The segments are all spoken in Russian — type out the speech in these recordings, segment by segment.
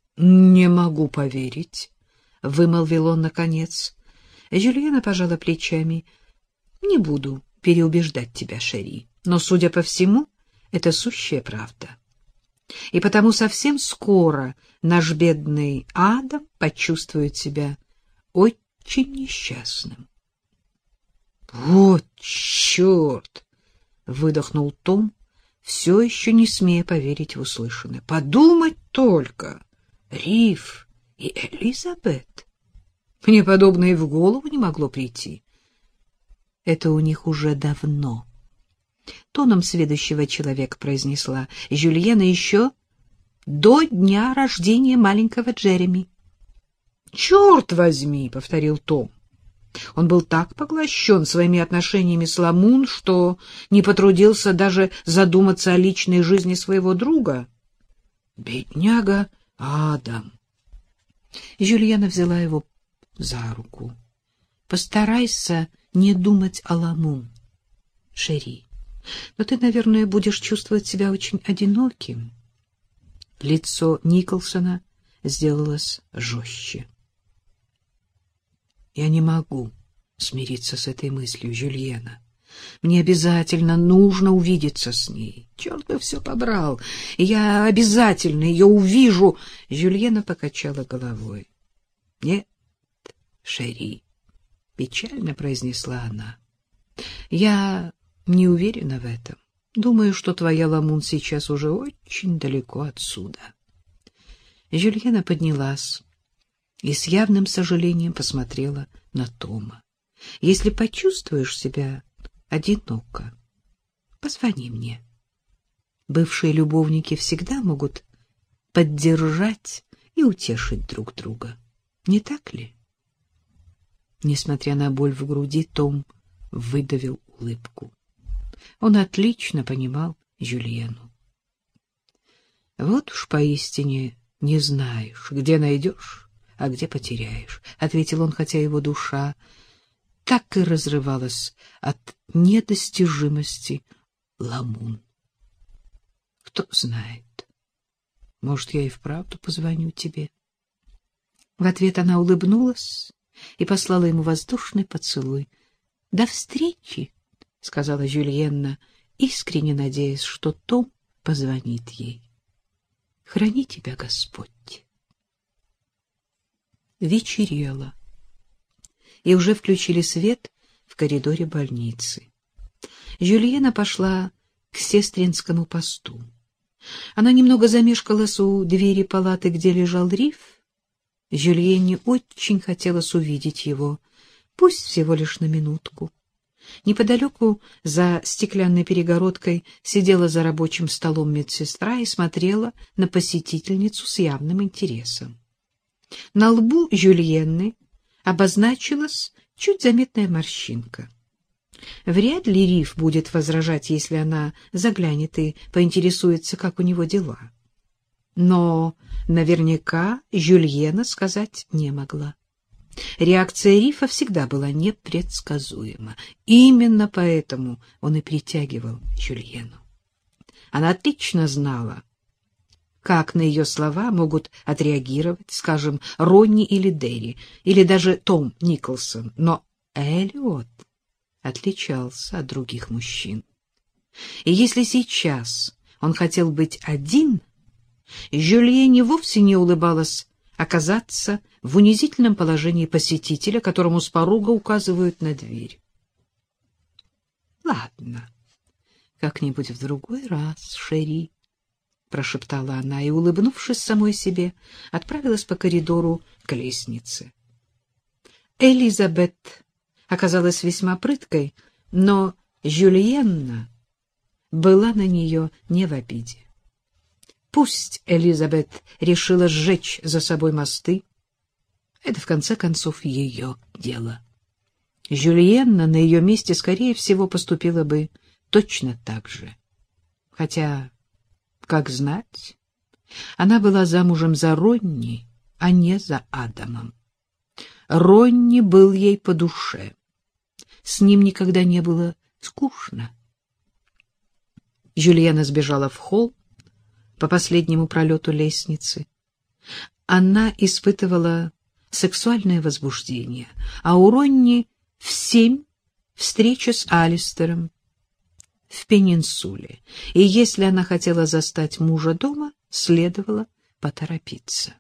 — Не могу поверить, — вымолвил он наконец. Жюльена пожала плечами. — Не буду переубеждать тебя, Шерри, но, судя по всему, это сущая правда. И потому совсем скоро наш бедный Адам почувствует себя очень несчастным. — Вот черт! — выдохнул Том, все еще не смея поверить в услышанное. — Подумать только! Риф и Элизабет! Мне подобное и в голову не могло прийти. Это у них уже давно. Тоном сведущего человека произнесла Жюльена еще до дня рождения маленького Джереми. — Черт возьми! — повторил Том. Он был так поглощен своими отношениями с Ламун, что не потрудился даже задуматься о личной жизни своего друга. Бедняга Адам! Жюльена взяла его за руку. — Постарайся не думать о Ламун, Шерри. Но ты, наверное, будешь чувствовать себя очень одиноким. Лицо Николсона сделалось жестче. — Я не могу смириться с этой мыслью, Жюльена. Мне обязательно нужно увидеться с ней. Черт бы все побрал, и я обязательно ее увижу. Жюльена покачала головой. — Нет, Шерри, — печально произнесла она. — Я не уверена в этом. Думаю, что твоя Ламун сейчас уже очень далеко отсюда. Жюльена поднялась и с явным сожалением посмотрела на Тома. — Если почувствуешь себя одиноко, позвони мне. Бывшие любовники всегда могут поддержать и утешить друг друга. Не так ли? Несмотря на боль в груди, Том выдавил улыбку. Он отлично понимал Жюльену. Вот уж поистине не знаешь, где найдешь, а где потеряешь, — ответил он, хотя его душа так и разрывалась от недостижимости Ламун. Кто знает, может, я и вправду позвоню тебе. В ответ она улыбнулась и послала ему воздушный поцелуй. — До встречи! — сказала Жюльена, искренне надеясь, что Том позвонит ей. — Храни тебя Господь. Вечерело, и уже включили свет в коридоре больницы. Жюльена пошла к сестринскому посту. Она немного замешкалась у двери палаты, где лежал Риф. Жюльене очень хотелось увидеть его, пусть всего лишь на минутку. Неподалеку, за стеклянной перегородкой, сидела за рабочим столом медсестра и смотрела на посетительницу с явным интересом. На лбу Жюльенны обозначилась чуть заметная морщинка. Вряд ли Риф будет возражать, если она заглянет и поинтересуется, как у него дела. Но наверняка Жюльена сказать не могла. Реакция Рифа всегда была непредсказуема. Именно поэтому он и притягивал Жюльену. Она отлично знала, как на ее слова могут отреагировать, скажем, Ронни или Дерри, или даже Том Николсон. Но Эллиот отличался от других мужчин. И если сейчас он хотел быть один, Жюльене вовсе не улыбалось оказаться в унизительном положении посетителя, которому с порога указывают на дверь. — Ладно, как-нибудь в другой раз, Шерри, — прошептала она и, улыбнувшись самой себе, отправилась по коридору к лестнице. Элизабет оказалась весьма прыткой, но Жюльенна была на нее не в обиде. Пусть Элизабет решила сжечь за собой мосты, это, в конце концов, ее дело. Жюльенна на ее месте, скорее всего, поступила бы точно так же. Хотя, как знать, она была замужем за Ронни, а не за Адамом. Ронни был ей по душе. С ним никогда не было скучно. Жюльена сбежала в холл по последнему пролету лестницы. Она испытывала сексуальное возбуждение, а у Ронни в 7 встреча с Алистером в Пенинсуле, и если она хотела застать мужа дома, следовало поторопиться.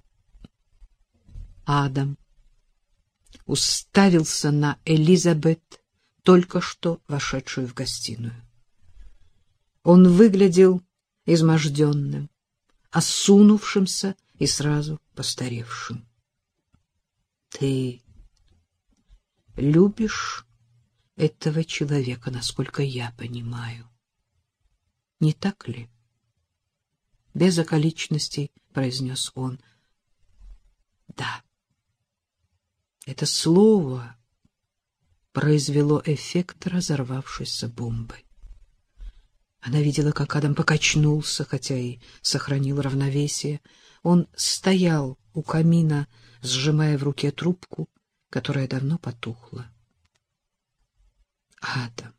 Адам уставился на Элизабет, только что вошедшую в гостиную. Он выглядел изможденным, осунувшимся и сразу постаревшим. — Ты любишь этого человека, насколько я понимаю, не так ли? Без околичностей произнес он. — Да. Это слово произвело эффект разорвавшейся бомбы. Она видела, как Адам покачнулся, хотя и сохранил равновесие. Он стоял у камина, сжимая в руке трубку, которая давно потухла. — Адам,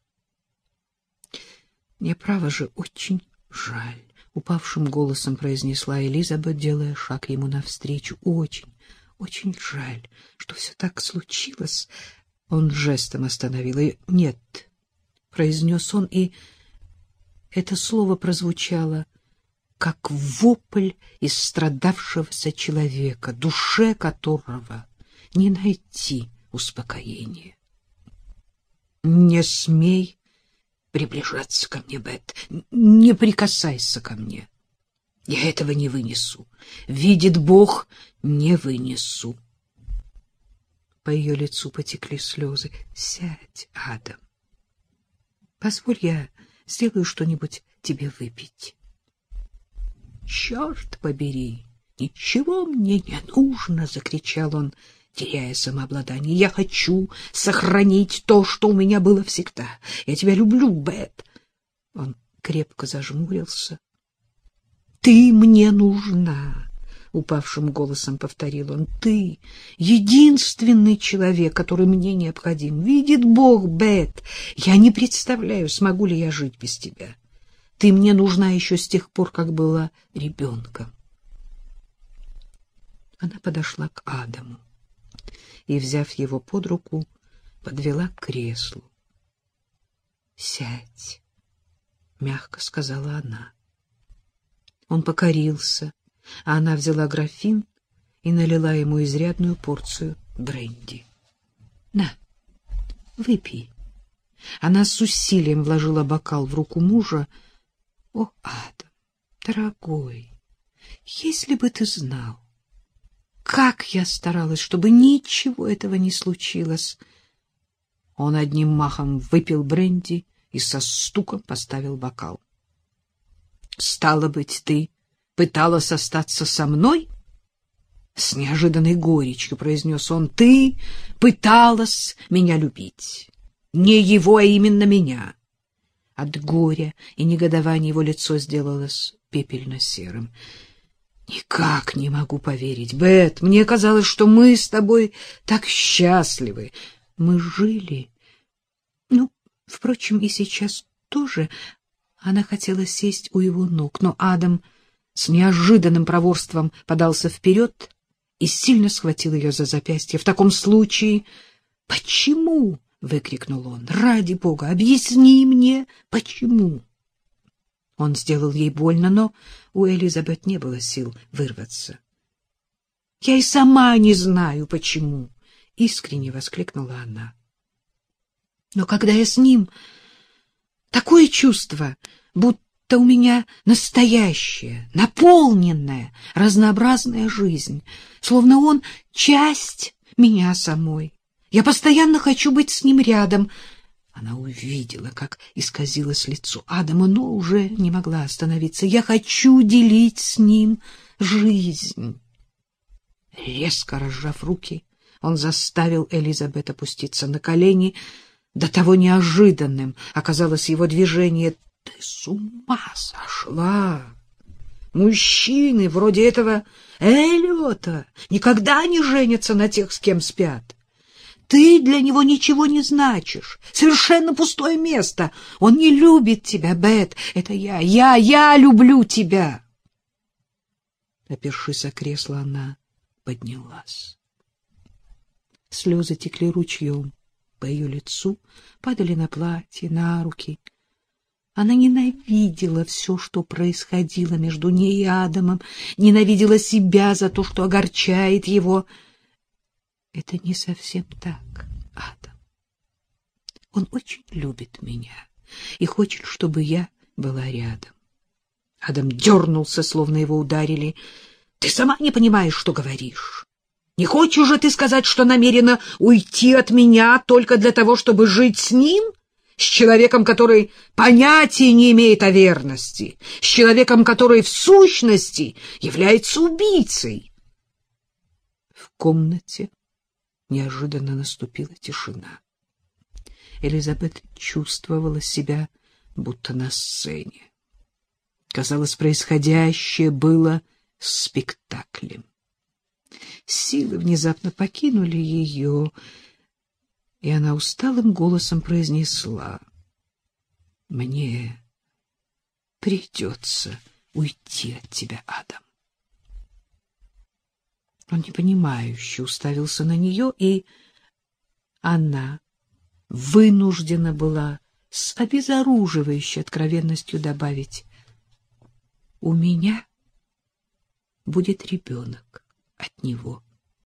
мне, право же, очень жаль, — упавшим голосом произнесла Элизабет, делая шаг ему навстречу. — Очень, очень жаль, что все так случилось. Он жестом остановил ее. — Нет, — произнес он, и это слово прозвучало, как вопль истрадавшегося человека, душе которого не найти успокоения. — Не смей приближаться ко мне, Бет, не прикасайся ко мне. Я этого не вынесу. Видит Бог, не вынесу. По ее лицу потекли слезы. — Сядь, Адам. Позволь, я сделаю что-нибудь тебе выпить. — Черт побери! Ничего мне не нужно! — закричал он, теряя самообладание. — Я хочу сохранить то, что у меня было всегда. Я тебя люблю, Бет. Он крепко зажмурился. — Ты мне нужна! — упавшим голосом повторил он. — Ты единственный человек, который мне необходим. Видит Бог, Бет, я не представляю, смогу ли я жить без тебя. Ты мне нужна еще с тех пор, как была ребенком. Она подошла к Адаму и, взяв его под руку, подвела к креслу. — Сядь, — мягко сказала она. Он покорился, а она взяла графин и налила ему изрядную порцию бренди. — На, выпей. Она с усилием вложила бокал в руку мужа. — О, Адам, дорогой, если бы ты знал, как я старалась, чтобы ничего этого не случилось. Он одним махом выпил бренди и со стуком поставил бокал. — Стало быть, ты пыталась остаться со мной? — с неожиданной горечью произнес он. — Ты пыталась меня любить. Не его, а именно меня. От горя и негодования его лицо сделалось пепельно-серым. — Никак не могу поверить, Бет. Мне казалось, что мы с тобой так счастливы. Мы жили. Ну, впрочем, и сейчас тоже. Она хотела сесть у его ног, но Адам с неожиданным проворством подался вперед и сильно схватил ее за запястье. — В таком случае... — Почему? — выкрикнул он. — Ради Бога, объясни мне, почему? Он сделал ей больно, но у Элизабет не было сил вырваться. — Я и сама не знаю, почему! — искренне воскликнула она. — Но когда я с ним... Такое чувство, будто у меня настоящая, наполненная, разнообразная жизнь, словно он часть меня самой. Я постоянно хочу быть с ним рядом. Она увидела, как исказилось лицо Адама, но уже не могла остановиться. Я хочу делить с ним жизнь. Резко разжав руки, он заставил Элизабет опуститься на колени. До того неожиданным оказалось его движение. — Ты с ума сошла! Мужчины вроде этого Эллиота никогда не женятся на тех, с кем спят. Ты для него ничего не значишь, совершенно пустое место. Он не любит тебя, Бет. Это я люблю тебя. Опершись о кресло, она поднялась. Слезы текли ручьем по ее лицу, падали на платье, на руки. Она ненавидела все, что происходило между ней и Адамом, ненавидела себя за то, что огорчает его. Это не совсем так, Адам. Он очень любит меня и хочет, чтобы я была рядом. Адам дернулся, словно его ударили. — Ты сама не понимаешь, что говоришь. Не хочешь же ты сказать, что намерена уйти от меня только для того, чтобы жить с ним? С человеком, который понятия не имеет о верности, с человеком, который в сущности является убийцей. В комнате неожиданно наступила тишина. Элизабет чувствовала себя будто на сцене. Казалось, происходящее было спектаклем. Силы внезапно покинули ее, и она усталым голосом произнесла: «Мне придется уйти от тебя, Адам». Он непонимающе уставился на нее, и она вынуждена была с обезоруживающей откровенностью добавить: «У меня будет ребенок от него».